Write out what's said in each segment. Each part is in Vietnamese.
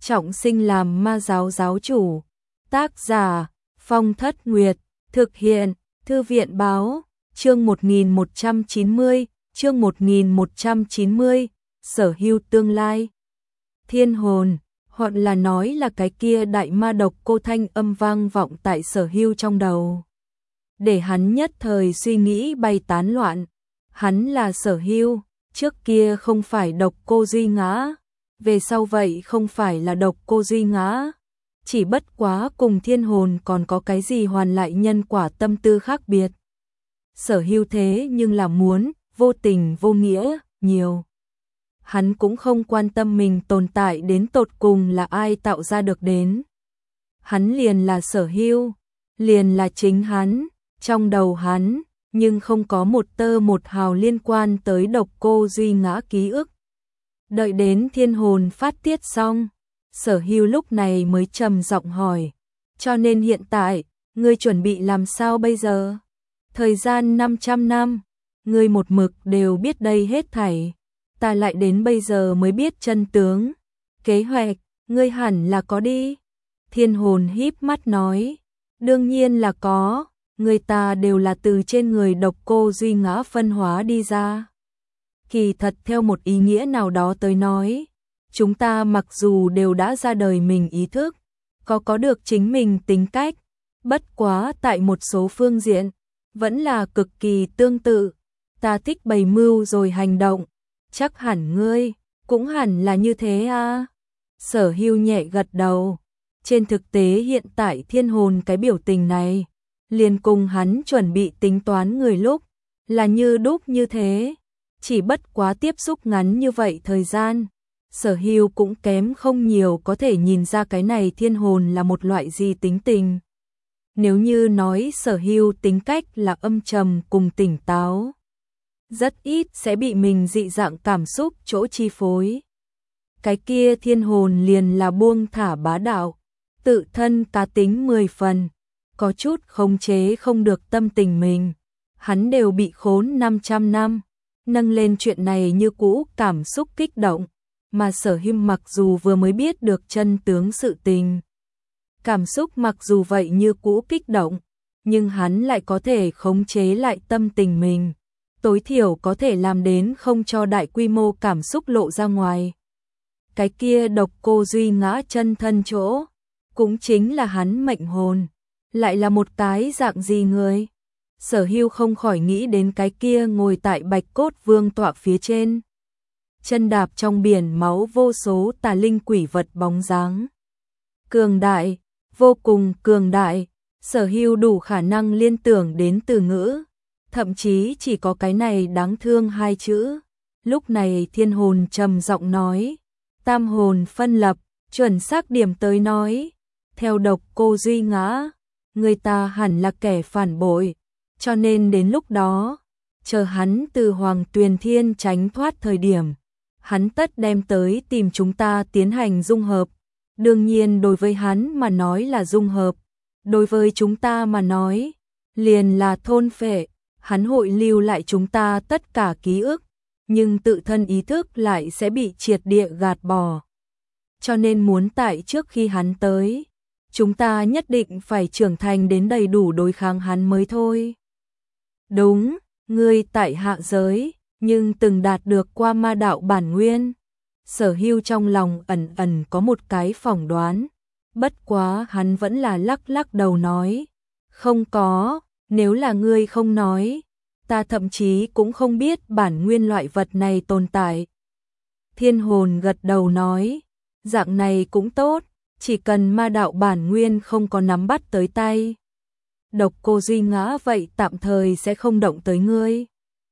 trọng sinh làm ma giáo giáo chủ. Tác giả Phong Thất Nguyệt. Thực hiện Thư viện báo. Chương 1190. Chương 1190. Sở hữu tương lai. Thiên hồn, hoặc là nói là cái kia đại ma độc cô thanh âm vang vọng tại Sở hữu trong đầu. Để hắn nhất thời suy nghĩ bay tán loạn. Hắn là Sở hữu, trước kia không phải độc cô Duy Ngã, về sau vậy không phải là độc cô Duy Ngã. Chỉ bất quá cùng thiên hồn còn có cái gì hoàn lại nhân quả tâm tư khác biệt. Sở hữu thế nhưng là muốn, vô tình vô nghĩa, nhiều. Hắn cũng không quan tâm mình tồn tại đến tột cùng là ai tạo ra được đến. Hắn liền là Sở hữu, liền là chính hắn, trong đầu hắn, nhưng không có một tơ một hào liên quan tới độc cô Duy Ngã ký ức. Đợi đến thiên hồn phát tiết xong, Sở hữu lúc này mới trầm giọng hỏi, cho nên hiện tại, ngươi chuẩn bị làm sao bây giờ? Thời gian 500 năm, ngươi một mực đều biết đây hết thảy, ta lại đến bây giờ mới biết chân tướng. Kế hoạch, ngươi hẳn là có đi. Thiên hồn híp mắt nói, đương nhiên là có, người ta đều là từ trên người độc cô Duy Ngã phân hóa đi ra. Kỳ thật theo một ý nghĩa nào đó tới nói, chúng ta mặc dù đều đã ra đời mình ý thức, có được chính mình tính cách, bất quá tại một số phương diện, vẫn là cực kỳ tương tự. Ta thích bày mưu rồi hành động, chắc hẳn ngươi, cũng hẳn là như thế à. Sở hữu nhẹ gật đầu, trên thực tế hiện tại thiên hồn cái biểu tình này, liền cùng hắn chuẩn bị tính toán người lúc, là như đúc như thế. Chỉ bất quá tiếp xúc ngắn như vậy thời gian, Sở hữu cũng kém không nhiều có thể nhìn ra cái này thiên hồn là một loại gì tính tình. Nếu như nói Sở hữu tính cách là âm trầm cùng tỉnh táo, rất ít sẽ bị mình dị dạng cảm xúc chỗ chi phối. Cái kia thiên hồn liền là buông thả bá đạo, tự thân cá tính 10 phần, có chút khống chế không được tâm tình mình. Hắn đều bị khốn 500 năm, nâng lên chuyện này như cũ cảm xúc kích động, mà Sở hữu mặc dù vừa mới biết được chân tướng sự tình. Cảm xúc mặc dù vậy như cũ kích động, nhưng hắn lại có thể khống chế lại tâm tình mình, tối thiểu có thể làm đến không cho đại quy mô cảm xúc lộ ra ngoài. Cái kia độc cô Duy Ngã chân thân chỗ, cũng chính là hắn mệnh hồn, lại là một cái dạng gì người? Sở hữu không khỏi nghĩ đến cái kia ngồi tại Bạch Cốt Vương tọa phía trên, chân đạp trong biển máu vô số tà linh quỷ vật bóng dáng. Cường đại, vô cùng cường đại, Sở hữu đủ khả năng liên tưởng đến từ ngữ, thậm chí chỉ có cái này đáng thương hai chữ. Lúc này thiên hồn trầm giọng nói, tam hồn phân lập, chuẩn xác điểm tới nói, theo độc cô Duy Ngã, người ta hẳn là kẻ phản bội, cho nên đến lúc đó, chờ hắn từ Hoàng Tuyền Thiên tránh thoát thời điểm, hắn tất đem tới tìm chúng ta tiến hành dung hợp. Đương nhiên đối với hắn mà nói là dung hợp, đối với chúng ta mà nói, liền là thôn phệ. Hắn hội lưu lại chúng ta tất cả ký ức, nhưng tự thân ý thức lại sẽ bị triệt địa gạt bỏ. Cho nên muốn tại trước khi hắn tới, chúng ta nhất định phải trưởng thành đến đầy đủ đối kháng hắn mới thôi. Đúng, ngươi tại hạ giới, nhưng từng đạt được qua ma đạo bản nguyên. Sở hữu trong lòng ẩn ẩn có một cái phỏng đoán, bất quá hắn vẫn là lắc lắc đầu nói, không có. Nếu là ngươi không nói, ta thậm chí cũng không biết bản nguyên loại vật này tồn tại. Thiên hồn gật đầu nói, dạng này cũng tốt, chỉ cần ma đạo bản nguyên không có nắm bắt tới tay. Độc cô Duy Ngã vậy tạm thời sẽ không động tới ngươi.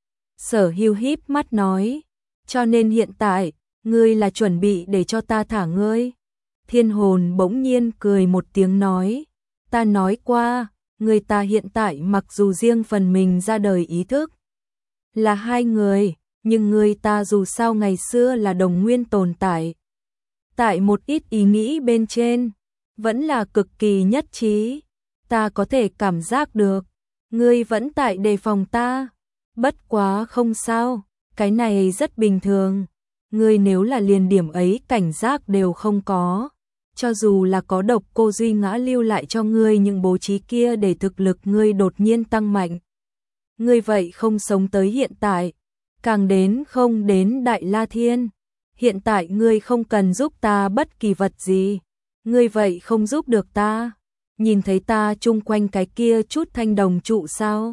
Sở hữu híp mắt nói, cho nên hiện tại, ngươi là chuẩn bị để cho ta thả ngươi. Thiên hồn bỗng nhiên cười một tiếng nói, ta nói qua, người ta hiện tại mặc dù riêng phần mình ra đời ý thức là hai người, nhưng người ta dù sao ngày xưa là đồng nguyên tồn tại. Tại một ít ý nghĩ bên trên, vẫn là cực kỳ nhất trí. Ta có thể cảm giác được, ngươi vẫn tại đề phòng ta. Bất quá không sao, cái này rất bình thường. Ngươi nếu là liền điểm ấy cảnh giác đều không có, cho dù là có Độc Cô Duy Ngã lưu lại cho ngươi những bố trí kia để thực lực ngươi đột nhiên tăng mạnh. Ngươi vậy không sống tới hiện tại, càng đến không đến Đại La Thiên. Hiện tại ngươi không cần giúp ta bất kỳ vật gì, ngươi vậy không giúp được ta. Nhìn thấy ta chung quanh cái kia chút thanh đồng trụ sao?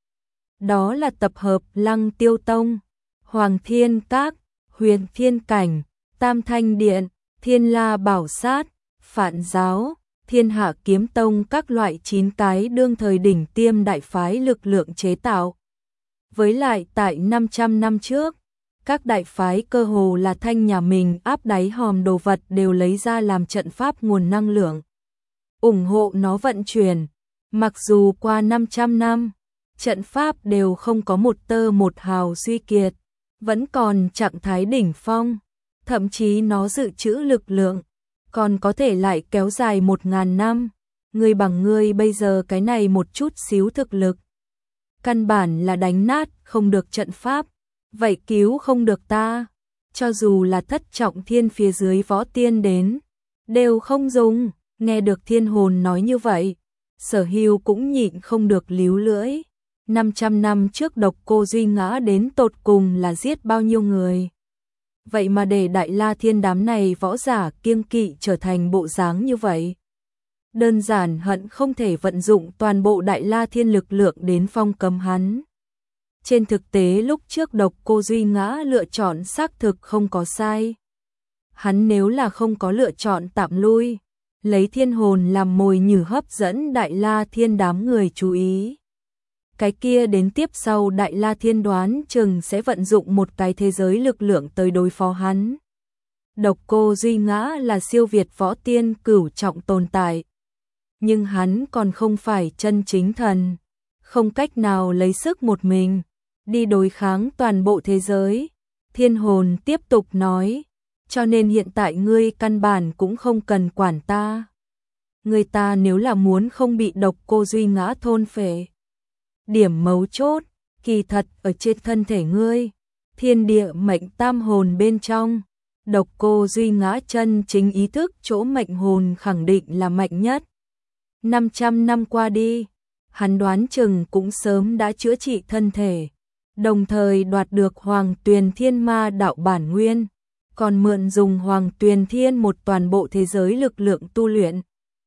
Đó là tập hợp Lăng Tiêu Tông, Hoàng Thiên Các, Huyền Thiên Cảnh, Tam Thanh Điện, Thiên La Bảo Sát, Phạn Giáo, Thiên Hạ Kiếm Tông, các loại 9 cái đương thời đỉnh tiêm đại phái lực lượng chế tạo. Với lại tại 500 năm trước, các đại phái cơ hồ là thanh nhà mình áp đáy hòm đồ vật đều lấy ra làm trận pháp nguồn năng lượng, ủng hộ nó vận chuyển. Mặc dù qua 500 năm, trận pháp đều không có một tơ một hào suy kiệt, vẫn còn trạng thái đỉnh phong, thậm chí nó dự trữ lực lượng còn có thể lại kéo dài 1000 năm. Ngươi bằng ngươi bây giờ cái này một chút xíu thực lực, căn bản là đánh nát không được trận pháp, vậy cứu không được ta. Cho dù là thất trọng thiên phía dưới võ tiên đến, đều không dùng. Nghe được Thiên Hồn nói như vậy, Sở Hưu cũng nhịn không được líu lưỡi. 500 năm trước Độc Cô Duy Ngã đến tột cùng là giết bao nhiêu người. Vậy mà để Đại La Thiên đám này võ giả kiêng kỵ trở thành bộ dáng như vậy. Đơn giản hận không thể vận dụng toàn bộ Đại La Thiên lực lượng đến phong cấm hắn. Trên thực tế lúc trước Độc Cô Duy Ngã lựa chọn xác thực không có sai. Hắn nếu là không có lựa chọn tạm lui, lấy Thiên Hồn làm mồi nhử hấp dẫn Đại La Thiên đám người chú ý, cái kia đến tiếp sau Đại La Thiên đoán chừng sẽ vận dụng một cái thế giới lực lượng tới đối phó hắn. Độc Cô Duy Ngã là siêu việt võ tiên cửu trọng tồn tại, nhưng hắn còn không phải chân chính thần, không cách nào lấy sức một mình đi đối kháng toàn bộ thế giới. Thiên Hồn tiếp tục nói, cho nên hiện tại ngươi căn bản cũng không cần quản ta. Người ta nếu là muốn không bị Độc Cô Duy Ngã thôn phệ, điểm mấu chốt kỳ thật ở trên thân thể ngươi, thiên địa mệnh tam hồn bên trong. Độc Cô Duy Ngã chân chính ý thức chỗ mệnh hồn khẳng định là mạnh nhất. 500 năm qua đi, hắn đoán chừng cũng sớm đã chữa trị thân thể, đồng thời đoạt được Hoàng Tuyền Thiên Ma đạo bản nguyên, còn mượn dùng Hoàng Tuyền Thiên một toàn bộ thế giới lực lượng tu luyện.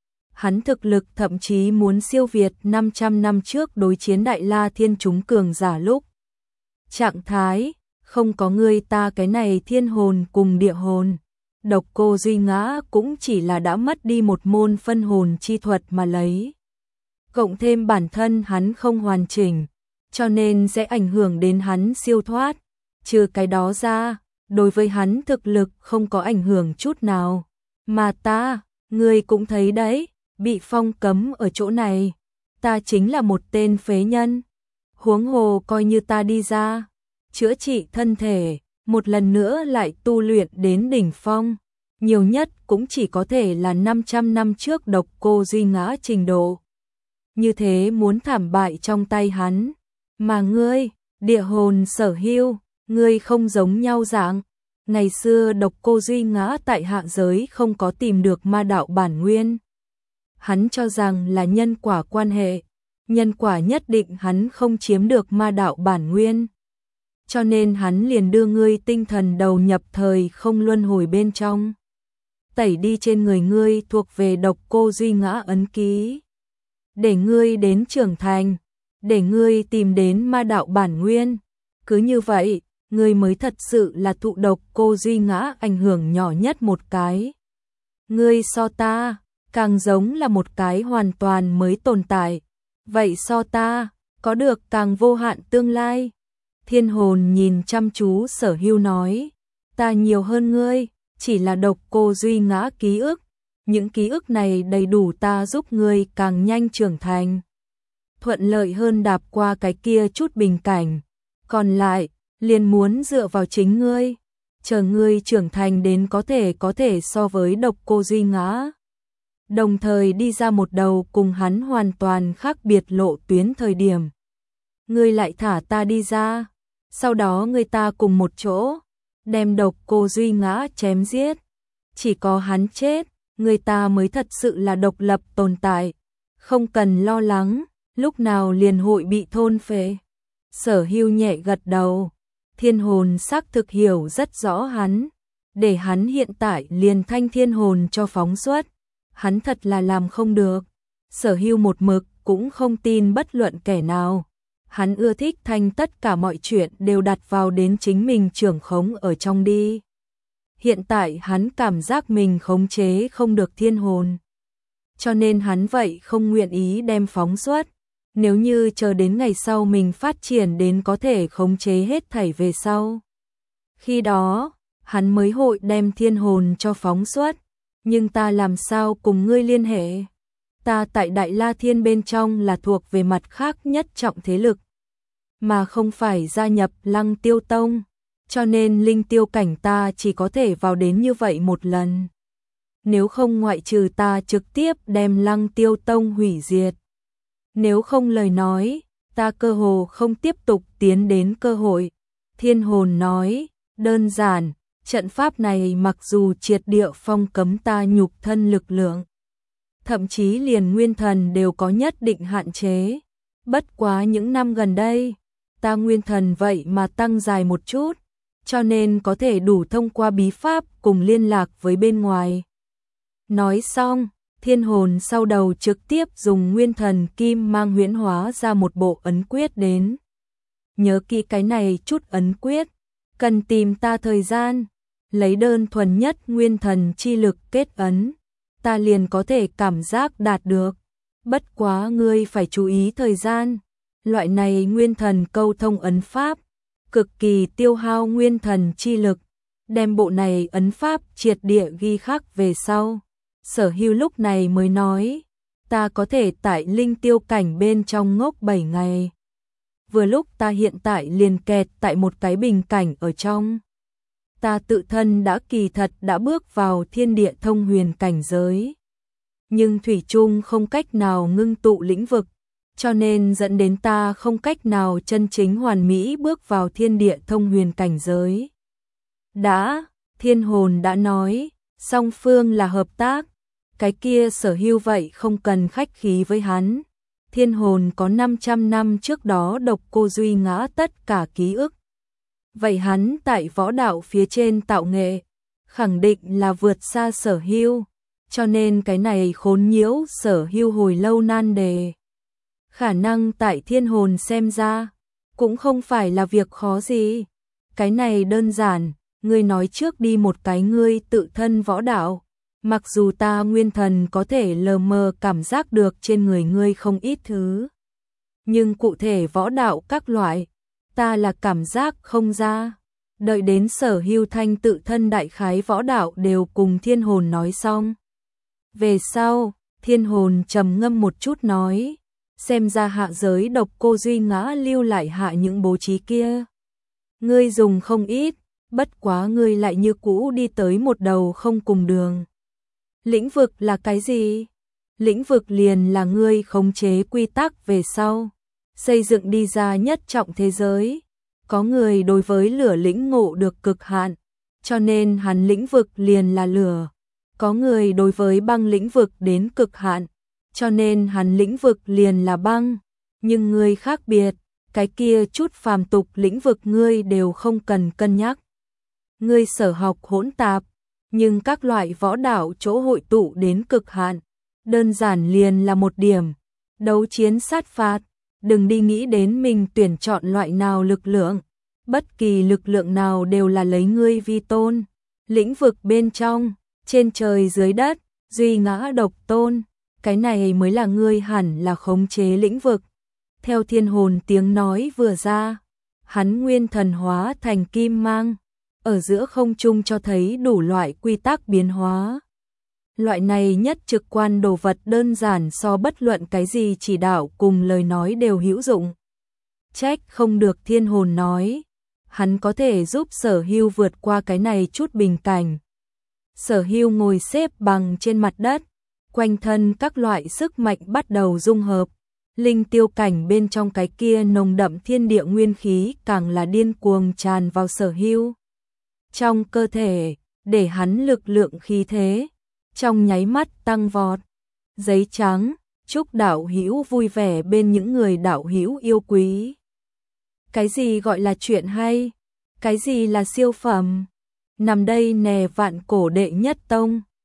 Hắn thực lực thậm chí muốn siêu việt 500 năm trước đối chiến Đại La Thiên chúng cường giả lúc. Trạng thái, không có ngươi ta cái này thiên hồn cùng địa hồn. Độc Cô Duy Ngã cũng chỉ là đã mất đi một môn phân hồn chi thuật mà lấy. Cộng thêm bản thân hắn không hoàn chỉnh, cho nên sẽ ảnh hưởng đến hắn siêu thoát. Trừ cái đó ra, đối với hắn thực lực không có ảnh hưởng chút nào. Mà ta, ngươi cũng thấy đấy, bị phong cấm ở chỗ này, ta chính là một tên phế nhân. Huống hồ coi như ta đi ra, chữa trị thân thể, một lần nữa lại tu luyện đến đỉnh phong, nhiều nhất cũng chỉ có thể là 500 năm trước Độc Cô Duy Ngã trình độ. Như thế muốn thảm bại trong tay hắn, mà ngươi, địa hồn Sở Hưu, ngươi không giống nhau dạng. Ngày xưa Độc Cô Duy Ngã tại hạ giới không có tìm được ma đạo bản nguyên. Hắn cho rằng là nhân quả quan hệ, nhân quả nhất định hắn không chiếm được ma đạo bản nguyên. Cho nên hắn liền đưa ngươi tinh thần đầu nhập thời không luân hồi bên trong, tẩy đi trên người ngươi thuộc về Độc Cô Duy Ngã ấn ký, để ngươi đến trưởng thành, để ngươi tìm đến ma đạo bản nguyên. Cứ như vậy, ngươi mới thật sự là thụ Độc Cô Duy Ngã ảnh hưởng nhỏ nhất một cái. Ngươi so ta, càng giống là một cái hoàn toàn mới tồn tại, vậy so ta, có được càng vô hạn tương lai. Thiên Hồn nhìn chăm chú Sở Hưu nói, ta nhiều hơn ngươi, chỉ là Độc Cô Duy Ngã ký ức, những ký ức này đầy đủ ta giúp ngươi càng nhanh trưởng thành, thuận lợi hơn đạp qua cái kia chút bình cảnh, còn lại, liền muốn dựa vào chính ngươi, chờ ngươi trưởng thành đến có thể so với Độc Cô Duy Ngã, đồng thời đi ra một đầu cùng hắn hoàn toàn khác biệt lộ tuyến thời điểm. Ngươi lại thả ta đi ra, sau đó người ta cùng một chỗ, đem Độc Cô Duy Ngã chém giết. Chỉ có hắn chết, người ta mới thật sự là độc lập tồn tại, không cần lo lắng, lúc nào liền hội bị thôn phệ. Sở Hưu nhẹ gật đầu, thiên hồn xác thực hiểu rất rõ hắn, để hắn hiện tại liền thanh thiên hồn cho phóng xuất, hắn thật là làm không được. Sở Hưu một mực cũng không tin bất luận kẻ nào. Hắn ưa thích thanh tất cả mọi chuyện đều đặt vào đến chính mình trưởng khống ở trong đi. Hiện tại hắn cảm giác mình khống chế không được thiên hồn. Cho nên hắn vậy không nguyện ý đem phóng xuất. Nếu như chờ đến ngày sau mình phát triển đến có thể khống chế hết thảy về sau. Khi đó, hắn mới hội đem thiên hồn cho phóng xuất. Nhưng ta làm sao cùng ngươi liên hệ? Ta tại Đại La Thiên bên trong là thuộc về mặt khác nhất trọng thế lực, mà không phải gia nhập Lăng Tiêu Tông, cho nên linh tiêu cảnh ta chỉ có thể vào đến như vậy một lần. Nếu không ngoại trừ ta trực tiếp đem Lăng Tiêu Tông hủy diệt. Nếu không lời nói, ta cơ hồ không tiếp tục tiến đến cơ hội. Thiên hồn nói, đơn giản, trận pháp này mặc dù triệt địa phong cấm ta nhục thân lực lượng, thậm chí liền nguyên thần đều có nhất định hạn chế. Bất quá những năm gần đây, ta nguyên thần vậy mà tăng dài một chút, cho nên có thể đủ thông qua bí pháp cùng liên lạc với bên ngoài. Nói xong, thiên hồn sau đầu trực tiếp dùng nguyên thần kim mang huyễn hóa ra một bộ ấn quyết đến. Nhớ kỹ cái này chút ấn quyết, cần tìm ta thời gian, lấy đơn thuần nhất nguyên thần chi lực kết ấn, ta liền có thể cảm giác đạt được. Bất quá ngươi phải chú ý thời gian, loại này nguyên thần câu thông ấn pháp, cực kỳ tiêu hao nguyên thần chi lực, đem bộ này ấn pháp triệt địa ghi khắc về sau. Sở Hưu lúc này mới nói, ta có thể tại linh tiêu cảnh bên trong ngốc 7 ngày. Vừa lúc ta hiện tại liền kẹt tại một cái bình cảnh ở trong. Ta tự thân đã kỳ thật đã bước vào thiên địa thông huyền cảnh giới. Nhưng thủy chung không cách nào ngưng tụ lĩnh vực, cho nên dẫn đến ta không cách nào chân chính hoàn mỹ bước vào thiên địa thông huyền cảnh giới. Thiên hồn đã nói, song phương là hợp tác, cái kia Sở Hưu vậy không cần khách khí với hắn. Thiên hồn có 500 năm trước đó độc cô duy ngã tất cả ký ức. Vậy hắn tại võ đạo phía trên tạo nghệ, khẳng định là vượt xa Sở Hưu, cho nên cái này khốn nhiễu Sở Hưu hồi lâu nan đề. Khả năng tại thiên hồn xem ra, cũng không phải là việc khó gì. Cái này đơn giản, ngươi nói trước đi một cái ngươi tự thân võ đạo. Mặc dù ta nguyên thần có thể lờ mờ cảm giác được trên người ngươi không ít thứ, nhưng cụ thể võ đạo các loại, ta là cảm giác không ra. Đợi đến Sở Hưu Thanh tự thân đại khái võ đạo đều cùng thiên hồn nói xong. Về sau, thiên hồn trầm ngâm một chút nói, xem ra hạ giới độc cô duy ngã lưu lại hạ những bố trí kia. Ngươi dùng không ít, bất quá ngươi lại như cũ đi tới một đầu không cùng đường. Lĩnh vực là cái gì? Lĩnh vực liền là ngươi khống chế quy tắc về sau, xây dựng đi ra nhất trọng thế giới. Có người đối với lửa lĩnh ngộ được cực hạn, cho nên hắn lĩnh vực liền là lửa. Có người đối với băng lĩnh vực đến cực hạn, cho nên hắn lĩnh vực liền là băng. Nhưng ngươi khác biệt, cái kia chút phàm tục lĩnh vực ngươi đều không cần cân nhắc. Ngươi sở học hỗn tạp, nhưng các loại võ đạo chỗ hội tụ đến cực hạn, đơn giản liền là một điểm, đấu chiến sát phạt, đừng đi nghĩ đến mình tuyển chọn loại nào lực lượng, bất kỳ lực lượng nào đều là lấy ngươi vi tôn. Lĩnh vực bên trong, trên trời dưới đất, duy ngã độc tôn, cái này mới là ngươi hẳn là khống chế lĩnh vực. Theo thiên hồn tiếng nói vừa ra, hắn nguyên thần hóa thành kim mang, ở giữa không trung cho thấy đủ loại quy tắc biến hóa. Loại này nhất trực quan đồ vật đơn giản so bất luận cái gì chỉ đạo cùng lời nói đều hữu dụng. Trách không được thiên hồn nói, hắn có thể giúp Sở Hưu vượt qua cái này chút bình cảnh. Sở Hưu ngồi xếp bằng trên mặt đất, quanh thân các loại sức mạnh bắt đầu dung hợp. Linh tiêu cảnh bên trong cái kia nồng đậm thiên địa nguyên khí càng là điên cuồng tràn vào Sở Hưu trong cơ thể, để hắn lực lượng khí thế trong nháy mắt tăng vọt. Giấy trắng, chúc đạo hữu vui vẻ bên những người đạo hữu yêu quý. Cái gì gọi là chuyện hay? Cái gì là siêu phẩm? Nằm đây nè vạn cổ đệ nhất tông.